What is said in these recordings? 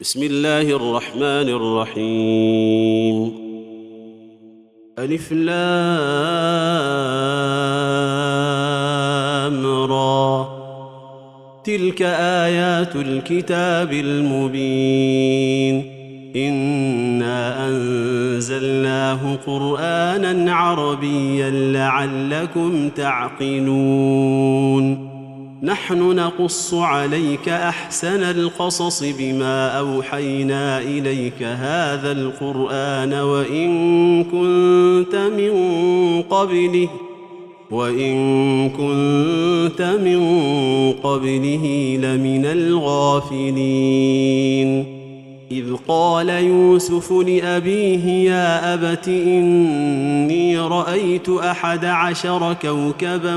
بسم الله الرحمن الرحيم. ألف لام را، تلك آيات الكتاب المبين. إنا أنزلناه قرآنا عربيا لعلكم تعقلون. نحن نقص عليك أحسن القصص بما أوحينا إليك هذا القرآن وإن كنت من قبله لمن الغافلين. إذ قال يوسف لأبيه يا أبت إني رأيت 11 كوكبا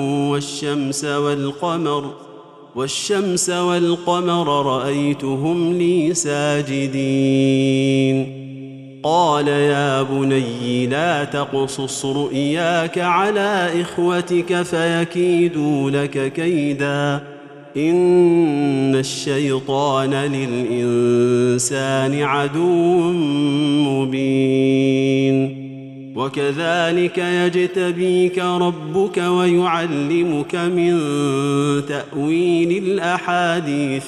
والشمس والقمر رأيتهم لي ساجدين. قال يا بني لا تقصص رؤياك على إخوتك فيكيدوا لك كيدا، إن الشيطان للإنسان عدو مبين. وكذلك يجتبيك ربك ويعلمك من تأويل الأحاديث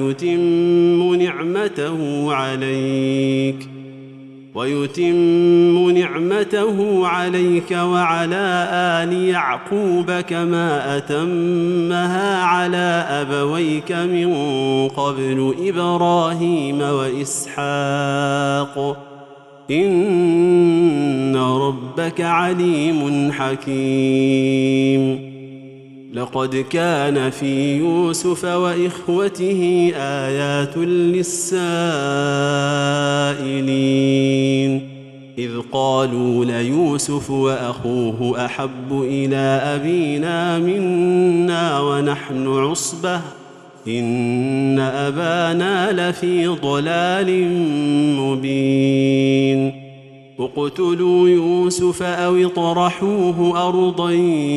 ويتم نعمته عليك وعلى آل يعقوب كما أتمها على أبويك من قبل إبراهيم وإسحاق، إن ربك عليم حكيم. لقد كان في يوسف وإخوته آيات للسائلين، إذ قالوا ليوسف وأخوه أحب إلى أبينا منا ونحن عصبة إن أبانا لفي ضلال مبين. اقتلوا يوسف أو اطرحوه أرضا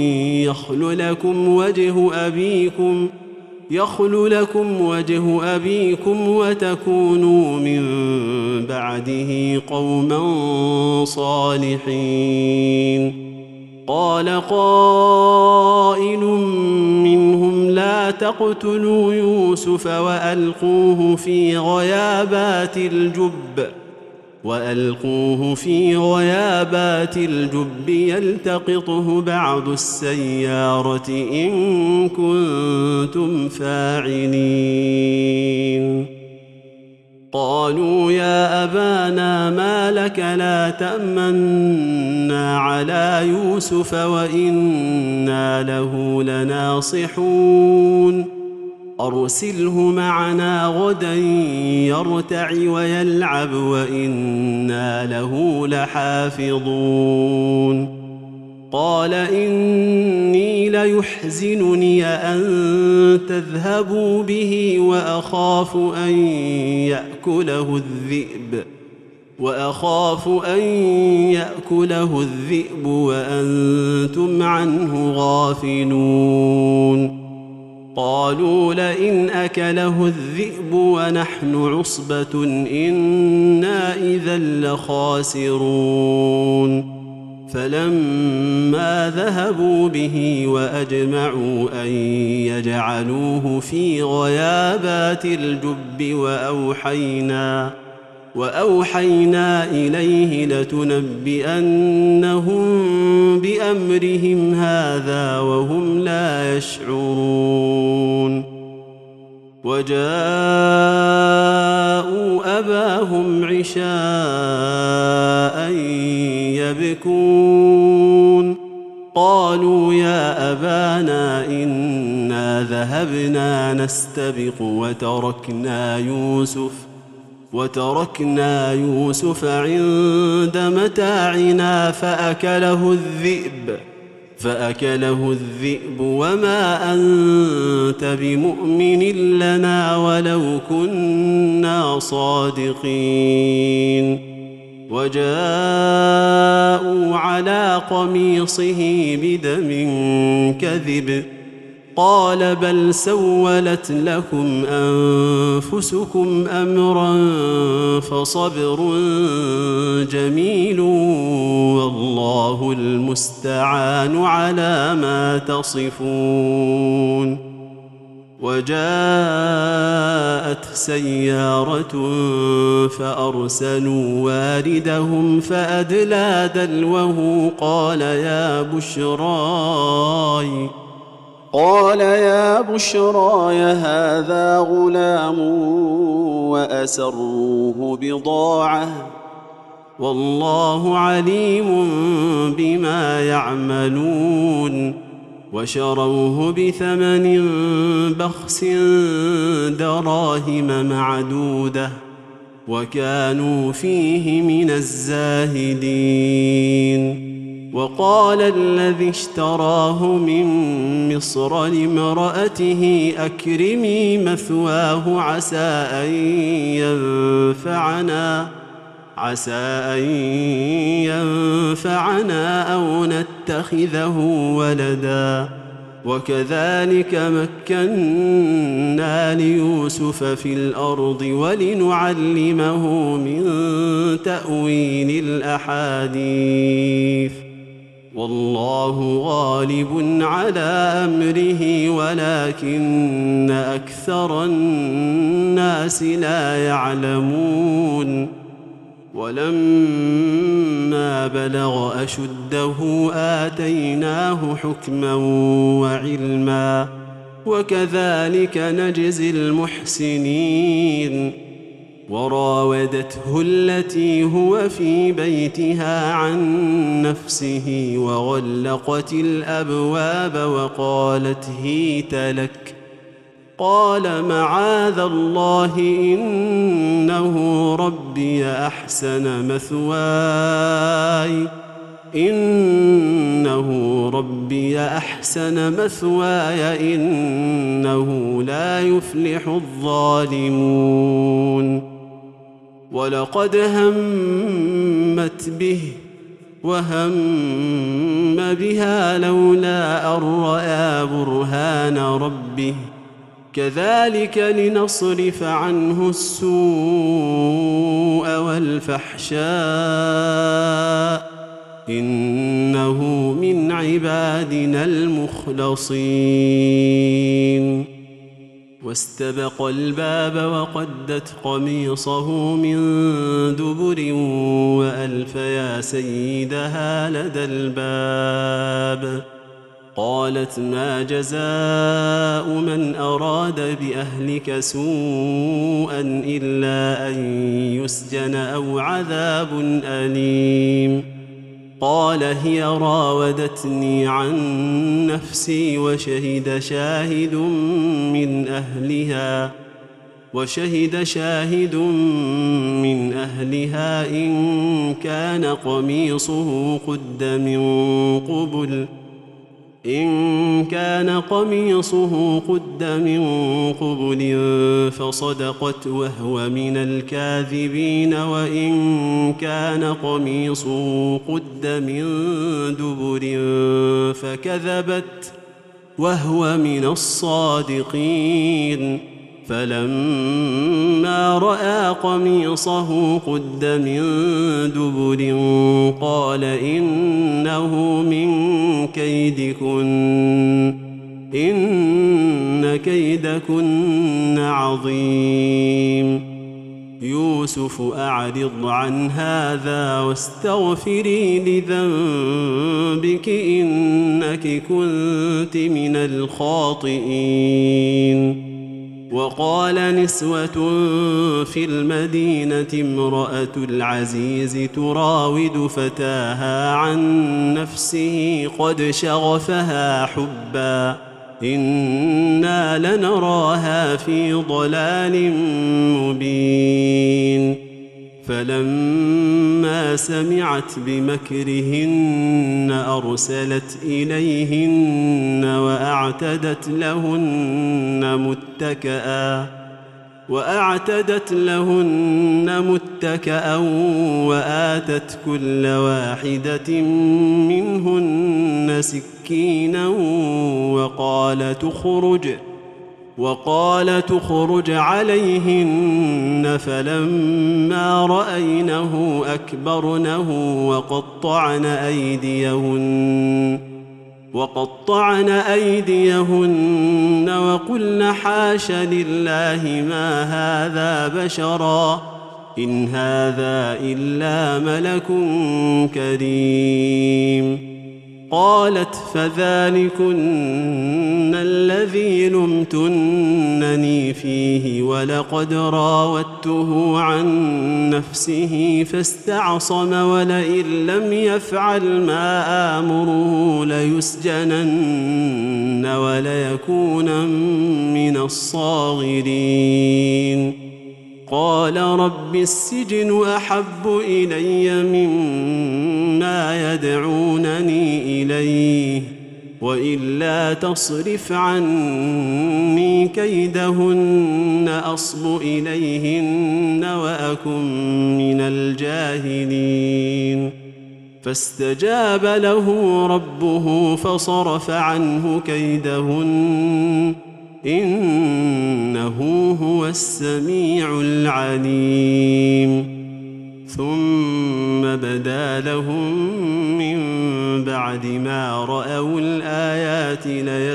يخل لكم وجه أبيكم وتكونوا من بعده قوما صالحين. قال قائل منهم لا تقتلوا يوسف وألقوه في غيابات الجب يلتقطه بعض السيارة إن كنتم فاعلين. قالوا يا أبانا ما لك لا تأمنا على يوسف وإنا له لناصحون، أرسله معنا غدا يرتع ويلعب وإنا له لحافظون. قال إني ليحزنني أن تذهبوا به وأخاف أن يأكله الذئب وأنتم عنه غافلون. قالوا لئن أكله الذئب ونحن عصبة إنا إذا لخاسرون. فلما ذهبوا به وأجمعوا أن يجعلوه في غيابات الجب وأوحينا إليه لتنبئنهم بأمرهم هذا وهم لا يشعرون. وجاءوا أباهم عشاء يبكون. قالوا يا أبانا إنا ذهبنا نستبق وتركنا يوسف عند متاعنا فأكله الذئب وما أنت بمؤمن لنا ولو كنا صادقين. وجاءوا على قميصه بدم كذب قال بل سولت لكم أنفسكم أمرا فصبر جميل والله المستعان على ما تصفون. وجاءت سيارة فأرسلوا واردهم فأدلى دلوه قال يا بشراي هذا غلام وأسروه بضاعة والله عليم بما يعملون. وشروه بثمن بخس دراهم معدودة وكانوا فيه من الزاهدين. وقال الذي اشتراه من مصر لامرأته أكرمي مثواه عسى أن ينفعنا أو نتخذه ولدا وكذلك مكنا ليوسف في الأرض ولنعلمه من تأويل الأحاديث والله غالب على أمره ولكن أكثر الناس لا يعلمون. ولما بلغ أشده آتيناه حكما وعلما وكذلك نجزي المحسنين. وراودته التي هو في بيتها عن نفسه وغلقت الأبواب وقالت هيت لك قال معاذ الله إنه ربي أحسن مثواي إنه لا يفلح الظالمون. ولقد همت به وهم بها لولا أن رأى برهان ربه كذلك لنصرف عنه السوء والفحشاء إنه من عبادنا المخلصين. واستبق الباب وقدت قميصه من دبر وألف يا سيدها لدى الباب. قالت ما جزاء من أراد بأهلك سوءا إلا أن يسجن أو عذاب أليم. قال هي راودتني عن نفسي وشهد شاهد من أهلها إن كان قميصه قد من قبل فصدقت وهو من الكاذبين وإن كان قميصه قد من دبر فكذبت وهو من الصادقين. فلما رأى قميصه قد من دبر قال إنه من كيدكن إن كيدكن عظيم. يوسف أعرض عن هذا واستغفري لذنبك إنك كنت من الخاطئين. وقال نسوة في المدينة امرأة العزيز تراود فتاها عن نفسه قد شغفها حبا إنا لنراها في ضلال مبين. فلما سمعت بمكرهن أرسلت إليهن وأعتدت لهن وأعتدت لهن متكأ وآتت كل واحدة منهن سكينا وقال تخرج عليهن. فلما رأينه أكبرنه وقطعن أيديهن وقلن حاش لله ما هذا بشرا إن هذا إلا ملك كريم. قالت فذلكن الذي لمتنني فيه ولقد راودته عن نفسه فاستعصم ولئن لم يفعل ما آمره ليسجنن وليكونا من الصاغرين. قال رب السجن أحب إلي مما يدعونني إليه وإلا تصرف عني كيدهن أصب إليهن وأكن من الجاهلين. فاستجاب له ربه فصرف عنه كيدهن إنه هو السميع العليم. ثم بدا لهم من بعد ما رأوا الآيات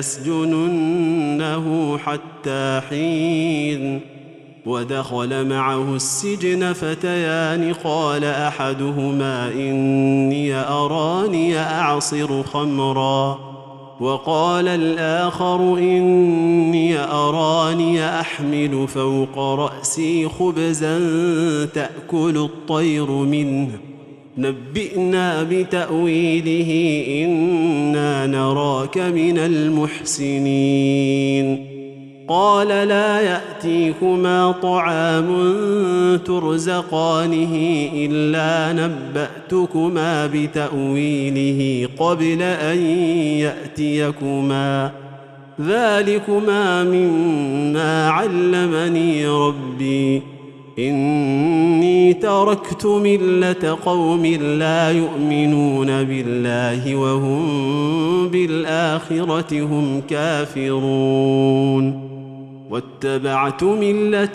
ليسجننه حتى حين. ودخل معه السجن فتيان قال أحدهما إني أراني أعصر خمرا وقال الآخر إني أراني أحمل فوق رأسي خبزا تأكل الطير منه نبئنا بتأويله إنا نراك من المحسنين. قال لا يأتيكما طعام ترزقانه إلا نبأتكما بتأويله قبل أن يأتيكما ذلكما مما علمني ربي إني تركت ملة قوم لا يؤمنون بالله وهم بالآخرة هم كافرون واتبعت ملة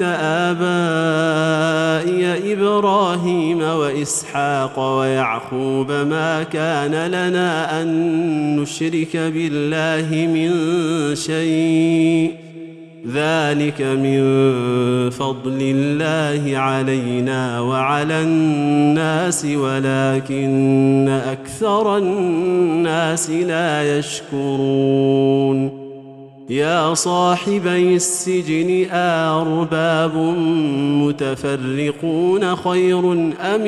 آبائي إبراهيم وإسحاق ويعقوب ما كان لنا أن نشرك بالله من شيء ذلك من فضل الله علينا وعلى الناس ولكن أكثر الناس لا يشكرون. يا صاحبي السجن أأرباب متفرقون خير أم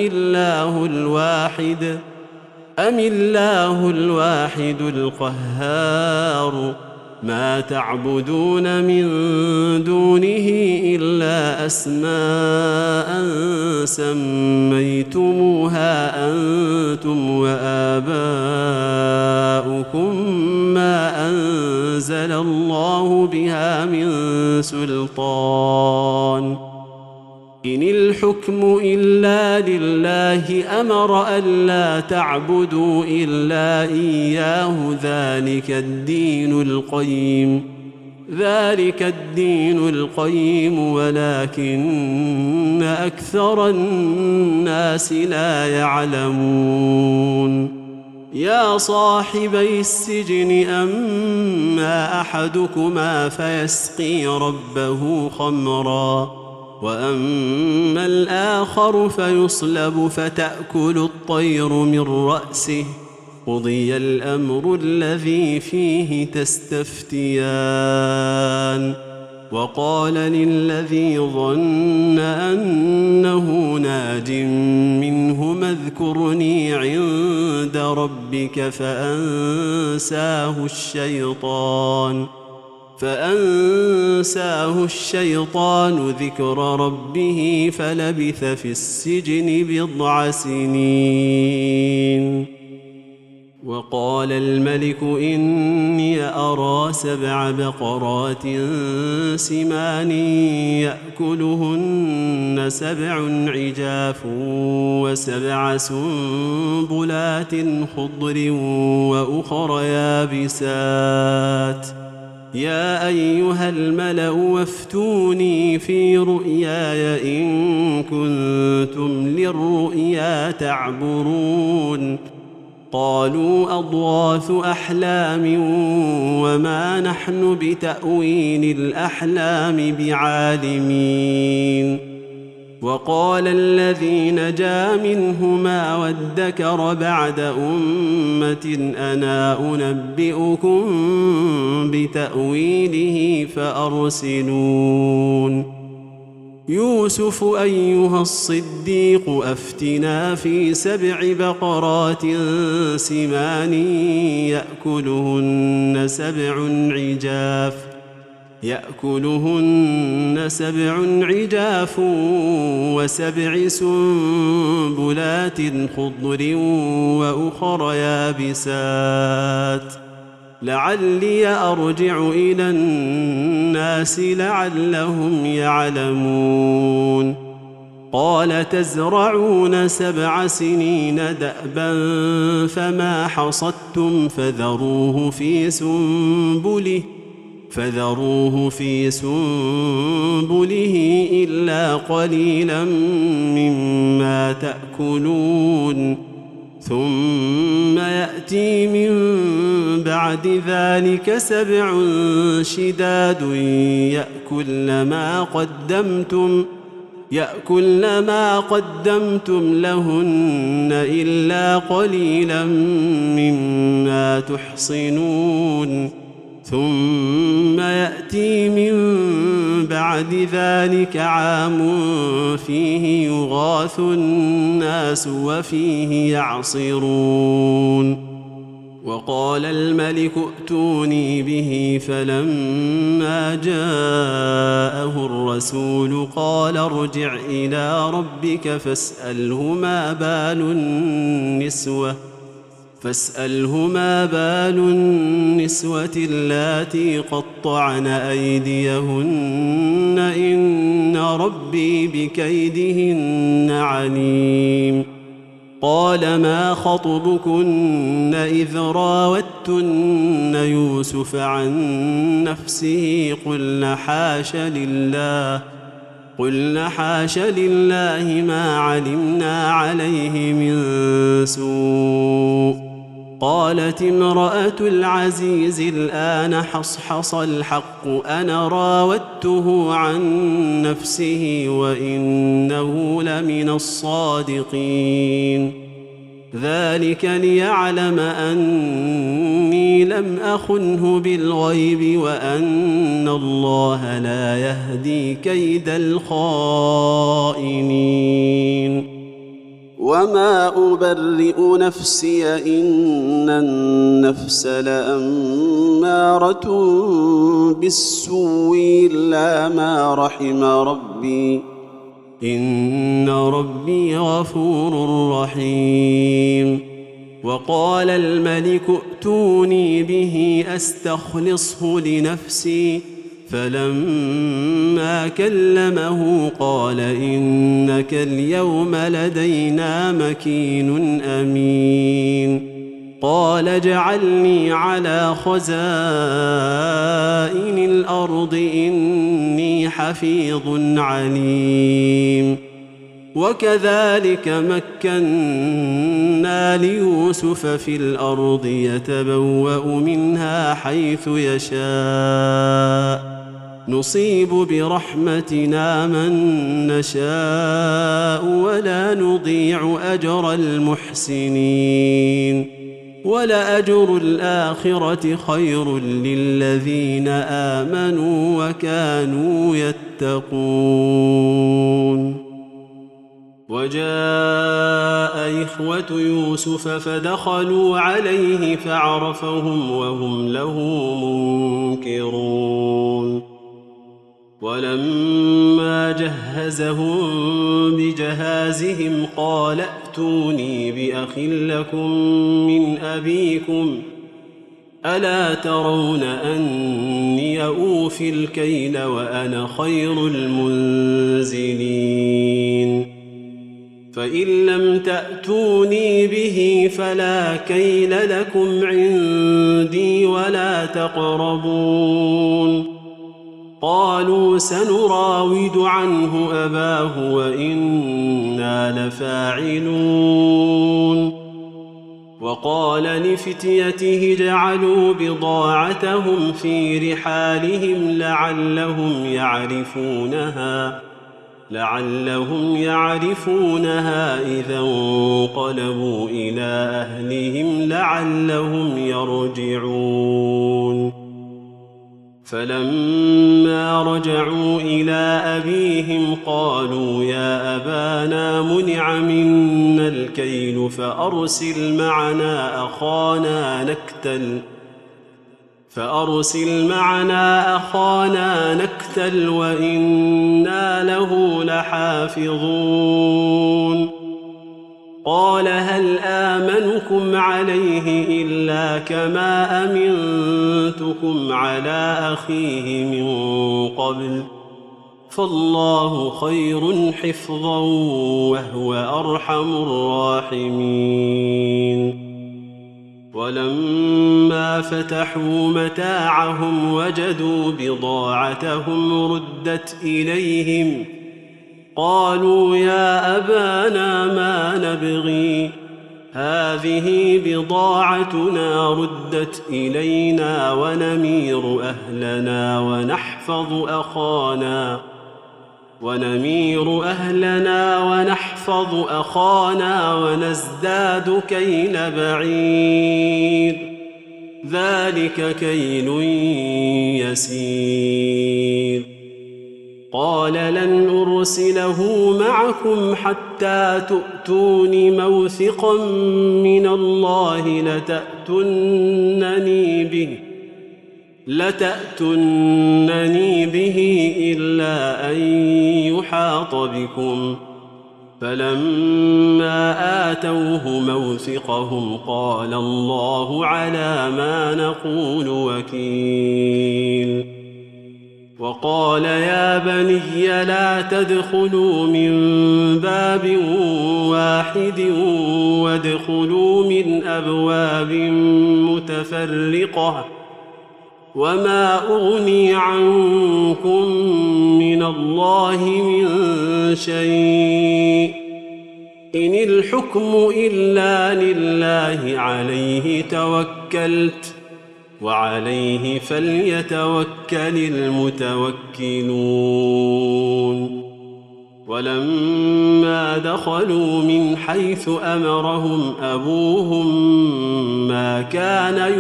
الله الواحد القهار ما تعبدون من دونه إلا أسماء سميتموها أنتم وآباؤكم ما أنزل الله بها من سلطان إن الحكم إلا لله أمر ألا تعبدوا إلا إياه ذلك الدين القيم ولكن أكثر الناس لا يعلمون. يا صاحبي السجن أما أحدكما فيسقي ربه خمرا وأما الآخر فيصلب فتأكل الطير من رأسه قضي الأمر الذي فيه تستفتيان. وقال للذي ظن أنه ناج منهما اذكرني عند ربك فأنساه الشيطان ذكر ربه فلبث في السجن 9 سنين. وقال الملك إني أرى 7 بقرات سمان يأكلهن 7 عجاف و7 سنبلات خضر وأخر يابسات يا أيها الملأ وافتوني في رؤياي إن كنتم للرؤيا تعبرون قالوا أضغاث أحلام وما نحن بتأويل الأحلام بعالمين وقال الذي نجا منهما وادكر بعد أمة أنا أنبئكم بتأويله فأرسلون يوسف أيها الصديق أفتنا في 7 بقرات سمان يأكلهن 7 عجاف و7 سنبلات خضر وأخر يابسات لعلي أرجع إلى الناس لعلهم يعلمون قال تزرعون 7 سنين دأبا فما حصدتم فذروه في سنبله إلا قليلا مما تأكلون ثم يأتي من بعد ذلك 7 شداد يأكلن ما قدمتم لهن إلا قليلا مما تحصنون ثم يأتي من بعد ذلك عام فيه يغاث الناس وفيه يعصرون وقال الملك ائتوني به فلما جاءه الرسول قال ارجع إلى ربك فاسأله ما بال النسوة اللاتي قطعن أيديهن إن ربي بكيدهن عليم قال ما خطبكن إذ راوتن يوسف عن نفسه قلن حاش لله ما علمنا عليه من سوء قالت امرأة العزيز الآن حصحص الحق أنا راودته عن نفسه وإنه لمن الصادقين ذلك ليعلم أني لم أخنه بالغيب وأن الله لا يهدي كيد الخائنين وما أبرئ نفسي إن النفس لأمارة بالسوء إلا ما رحم ربي إن ربي غفور رحيم وقال الملك ائتوني به أستخلصه لنفسي فلما كلمه قال إنك اليوم لدينا مكين أمين قال اجعلني على خزائن الأرض إني حفيظ عليم وكذلك مكنا ليوسف في الأرض يتبوأ منها حيث يشاء نصيب برحمتنا من نشاء ولا نضيع أجر المحسنين ولأجر الآخرة خير للذين آمنوا وكانوا يتقون وجاء إخوة يوسف فدخلوا عليه فعرفهم وهم له منكرون ولما جهزهم بجهازهم قال ائتوني بأخ لكم من أبيكم ألا ترون أني أوفي الكيل وأنا خير المنزلين فإن لم تأتوني به فلا كيل لكم عندي ولا تقربون قالوا سنراود عنه أباه وإنا لفاعلون وقال لفتيته اجعلوا بضاعتهم في رحالهم لعلهم يعرفونها إذا انقلبوا إلى أهلهم لعلهم يرجعون فلما رجعوا إلى أبيهم قالوا يا أبانا منع منا الكيل فأرسل معنا أخانا نكتل وإنا له لحافظون قال هل آمنكم عليه إلا كما أمنتكم على أخيه من قبل فالله خير حفظا وهو أرحم الراحمين ولما فتحوا متاعهم وجدوا بضاعتهم ردت إليهم قالوا يا أبانا ما نبغي هذه بضاعتنا ردت إلينا ونمير أهلنا ونحفظ أخانا ونزداد كيل بعير ذلك كيل يسير قال لن أرسله معكم حتى تؤتون موثقا من الله لتأتونني به إلا أن يحاط بكم فلما آتوه موثقهم قال الله على ما نقول وكيل وقال يا بني لا تدخلوا من باب واحد وادخلوا من أبواب متفرقة وما أغني عنكم من الله من شيء إن الحكم إلا لله عليه توكلت وعليه فليتوكل المتوكلون ولما دخلوا من حيث أمرهم أبوهم ما كان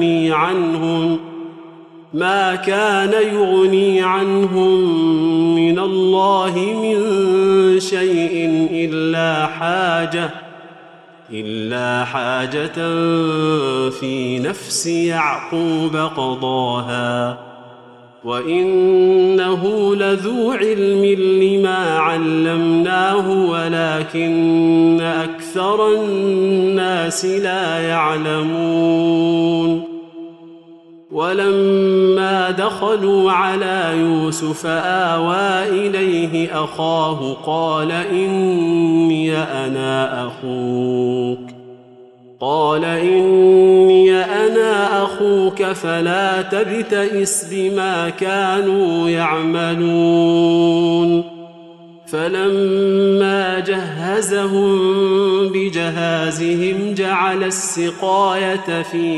يغني عنهم من الله من شيء إلا حاجة في نفس يعقوب قضاها وإنه لذو علم لما علمناه ولكن أكثر الناس لا يعلمون ولما دخلوا على يوسف آوى إليه أخاه قال إني أنا أخوك فلا تبتئس بما كانوا يعملون فلما جهزهم بجهازهم جعل السقاية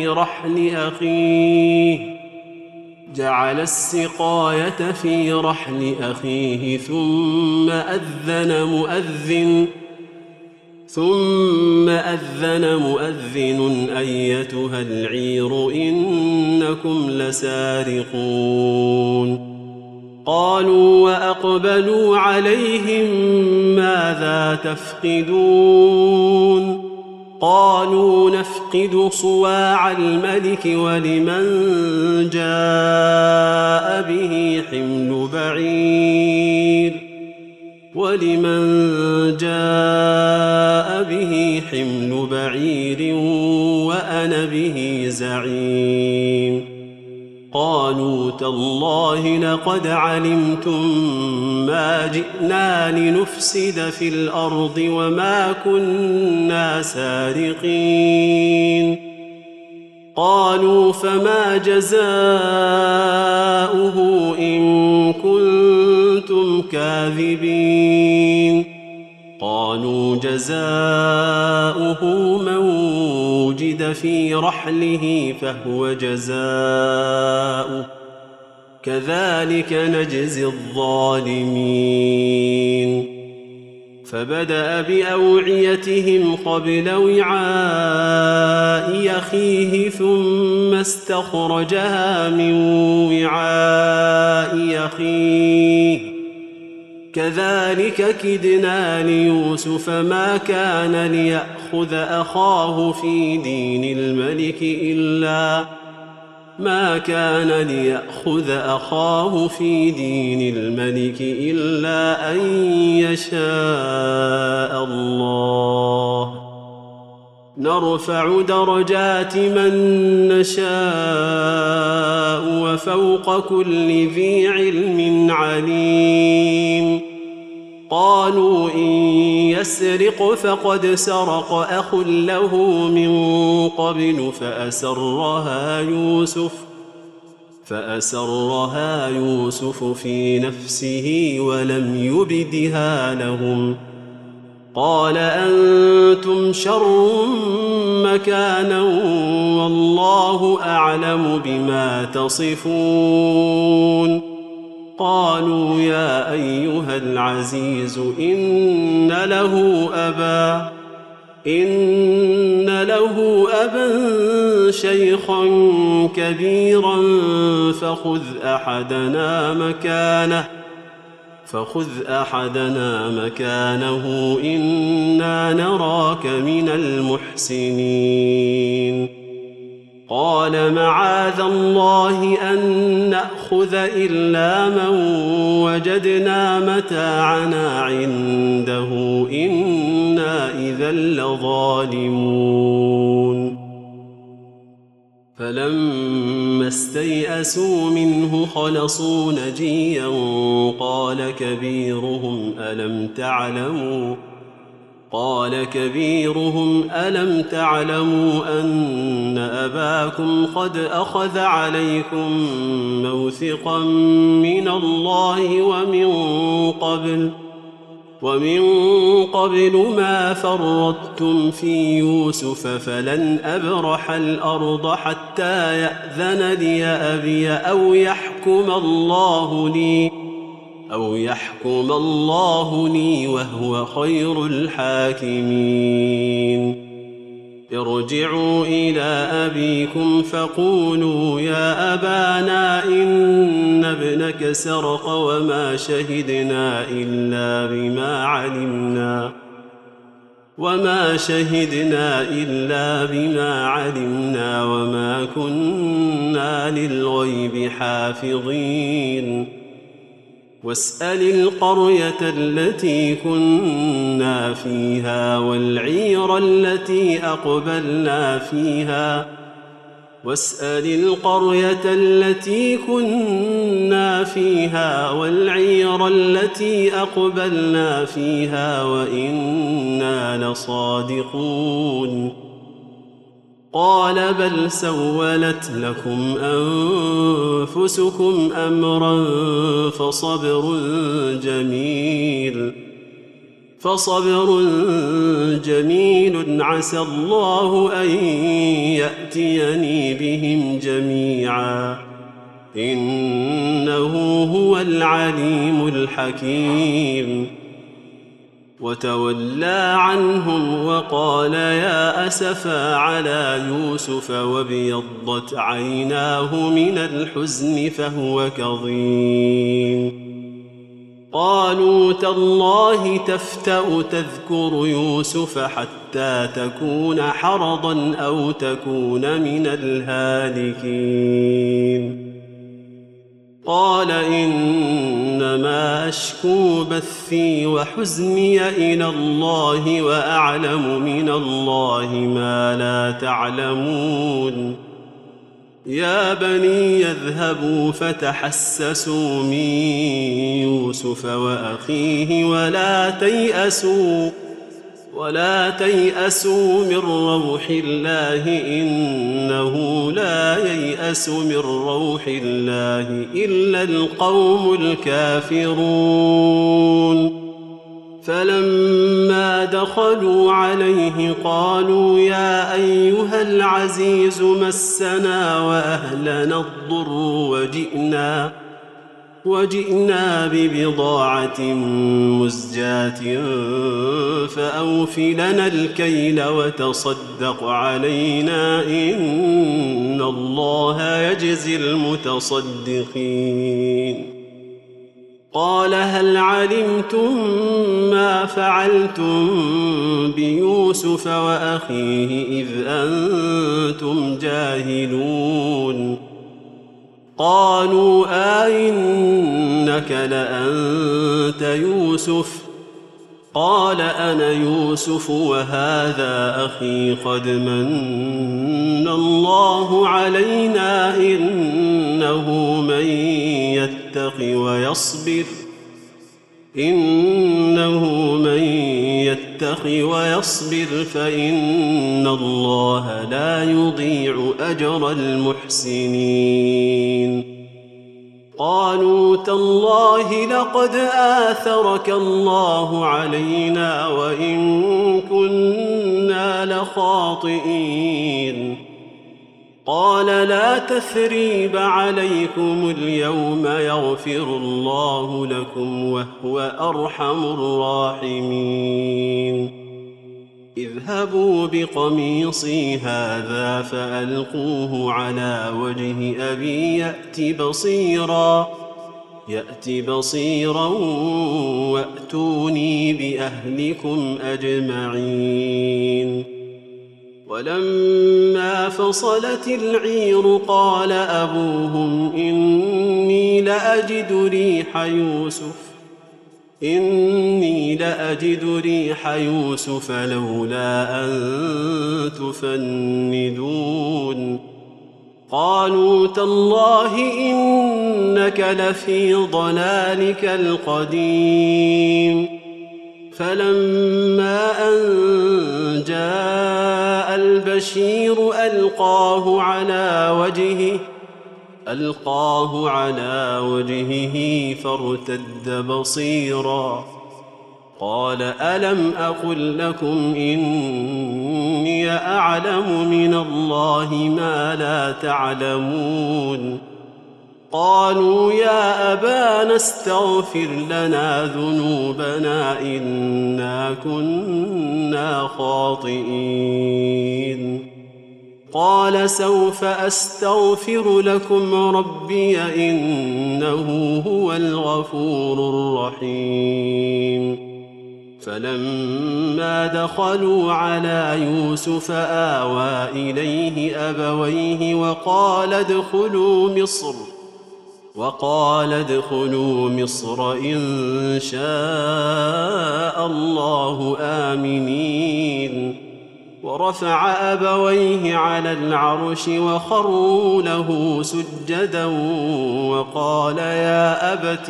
في رحل أخيه ثم أذن مؤذن أيتها العير إنكم لسارقون قالوا وأقبلوا عليهم ماذا تفقدون قالوا نفقد صواع الملك ولمن جاء به حمل بعير وأنا به زعيم. قالوا تالله لقد علمتم ما جئنا لنفسد في الأرض وما كنا سارقين. قالوا فما جزاؤه إن كنتم كاذبين. قالوا جزاؤه من وجد في رحله فهو جزاؤه كذلك نجزي الظالمين. فبدأ بأوعيتهم قبل وعاء أخيه ثم استخرجها من وعاء أخيه كذلك كدنا ليوسف ما كان ليأخذ أخاه في دين الملك إلا أن يشاء الله نرفع درجات من نشاء وفوق كل ذي علم عليم. قالوا إن يسرق فقد سرق أخ له من قبل فأسرها يوسف في نفسه ولم يبدها لهم. قال أنتم شر مكانا والله أعلم بما تصفون. قالوا يا أيها العزيز إن له أبا شيخا كبيرا فخذ أحدنا مكانه إنا نراك من المحسنين. قال معاذ الله أن نأخذ إلا من وجدنا متاعنا عنده إنا إذا لظالمون. فلما استيئسوا منه خلصوا نجيا قال كبيرهم ألم تعلموا أن أباكم قد أخذ عليكم موثقا من الله ومن قبل ما فرطتم في يوسف فلن أبرح الأرض حتى يأذن لي أبي أو يحكم الله لي وهو خير الحاكمين. ارجعوا إلى أبيكم فقولوا يا أبانا إن ابنك سرق وما شهدنا إلا بما علمنا وما كنا للغيب حافظين. واسأل القرية التي كنا فيها والعير التي أقبلنا فيها وإنا لصادقون. قال بل سولت لكم أنفسكم أمرا فصبر جميل عسى الله أن يأتيني بهم جميعا إنه هو العليم الحكيم. وتولى عنهم وقال يا أسفا على يوسف وابيضت عيناه من الحزن فهو كظيم. قالوا تالله تفتأ تذكر يوسف حتى تكون حرضا أو تكون من الهالكين قال إنما أشكو بثي وحزني إلى الله وأعلم من الله ما لا تعلمون يا بني يذهبوا فتحسسوا من يوسف وأخيه ولا تيأسوا من روح الله إنه لا ييأس من روح الله إلا القوم الكافرون فلما دخلوا عليه قالوا يا أيها العزيز مسنا وأهلنا الضر وجئنا ببضاعة مزجاة فأوف لنا الكيل وتصدق علينا إن الله يجزي المتصدقين قال هل علمتم ما فعلتم بيوسف وأخيه إذ أنتم جاهلون قالوا إنك لأنت يوسف قال أنا يوسف وهذا أخي قد من الله علينا إنه من يتق ويصبر فإن الله لا يضيع أجر المحسنين قالوا تالله لقد آثرك الله علينا وإن كنا لخاطئين قال لا تثريب عليكم اليوم يغفر الله لكم وهو أرحم الراحمين اذهبوا بقميصي هذا فألقوه على وجه أبي يأت بصيرا وأتوني بأهلكم أجمعين ولما فصلت العير قال أبوهم إني لأجد ريح يوسف لولا أن تفندون قالوا تالله إنك لفي ضلالك القديم فلما أن جاء البشير ألقاه على وجهه فارتد بصيرا قال ألم أقل لكم إني أعلم من الله ما لا تعلمون قالوا يا أبانا استغفر لنا ذنوبنا إنا كنا خاطئين قال سوف أستغفر لكم ربي إنه هو الغفور الرحيم فلما دخلوا على يوسف آوى إليه أبويه وقال ادخلوا مصر إن شاء الله آمنين ورفع أبويه على العرش وخروا له سجدا وقال يا أبت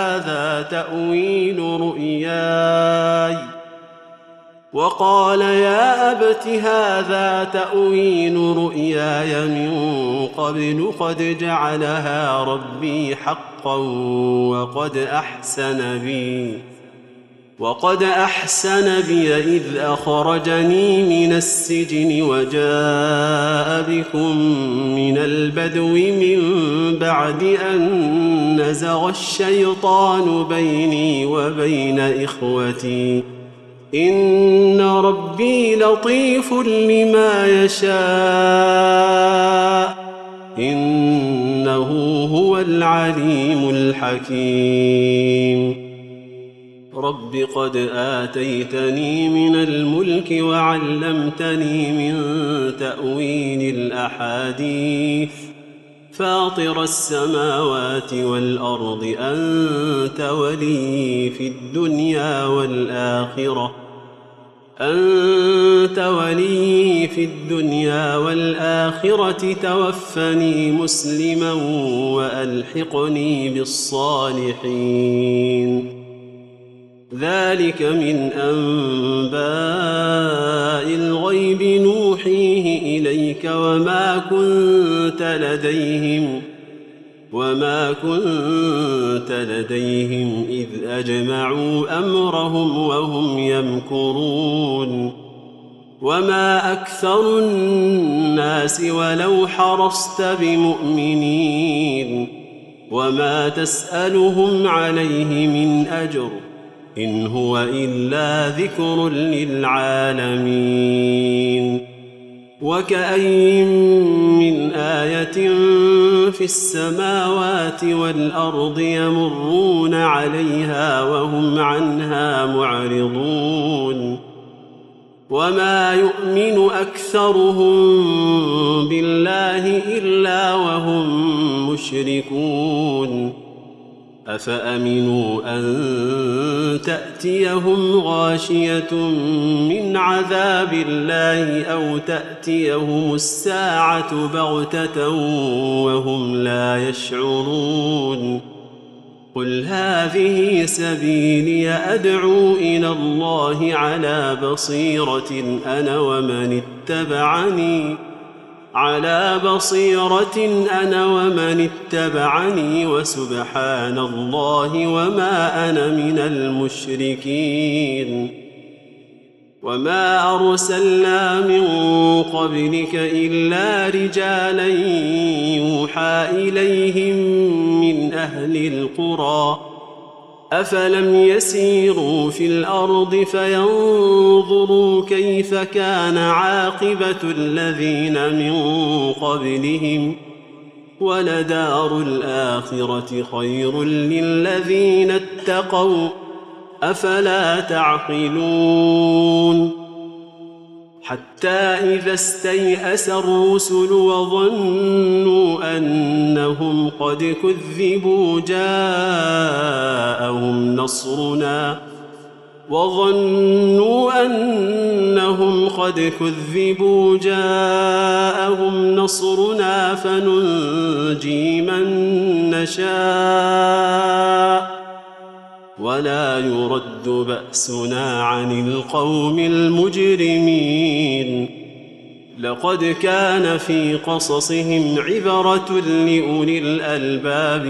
هذا تأويل رؤياي من قبل قد جعلها ربي حقا وقد أحسن بي إذ أخرجني من السجن وجاء بكم من البدو من بعد أن نزغ الشيطان بيني وبين إخوتي إن ربي لطيف لما يشاء إنه هو العليم الحكيم رب قد آتيتني من الملك وعلمتني من تأويل الأحاديث فاطر السماوات والأرض أنت ولي في الدنيا والآخرة توفني مسلما وألحقني بالصالحين ذلك من أنباء الغيب نوحيه إليك وما كنت لديهم إذ أجمعوا أمرهم وهم يمكرون وما أكثر الناس ولو حرصت بمؤمنين وما تسألهم عليه من أجر إن هو إلا ذكر للعالمين وكأين من آية في السماوات والأرض يمرون عليها وهم عنها معرضون وما يؤمن أكثرهم بالله إلا وهم مشركون أفأمنوا أن تأتيهم غاشية من عذاب الله أو تأتيهم الساعة بغتة وهم لا يشعرون قل هذه سبيلي أدعو إلى الله على بصيرة أنا ومن اتبعني وسبحان الله وما أنا من المشركين وما أرسلنا من قبلك إلا رجالا يوحى إليهم من أهل القرى أفلم يسيروا في الأرض فينظروا كيف كان عاقبة الذين من قبلهم ولدار الآخرة خير للذين اتقوا أفلا تعقلون حتى إذا استيأس الرسل وظنوا أنهم قد كذبوا جاءهم نصرنا فننجي من نشاء ولا يرد بأسنا عن القوم المجرمين لقد كان في قصصهم عبرة لأولي الألباب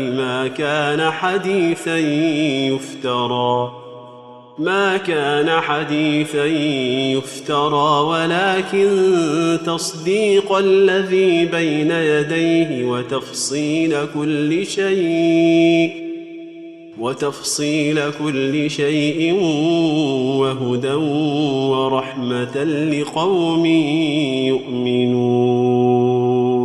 ما كان حديثا يفترى ولكن تصديق الذي بين يديه وتفصيل كل شيء وهدى ورحمة لقوم يؤمنون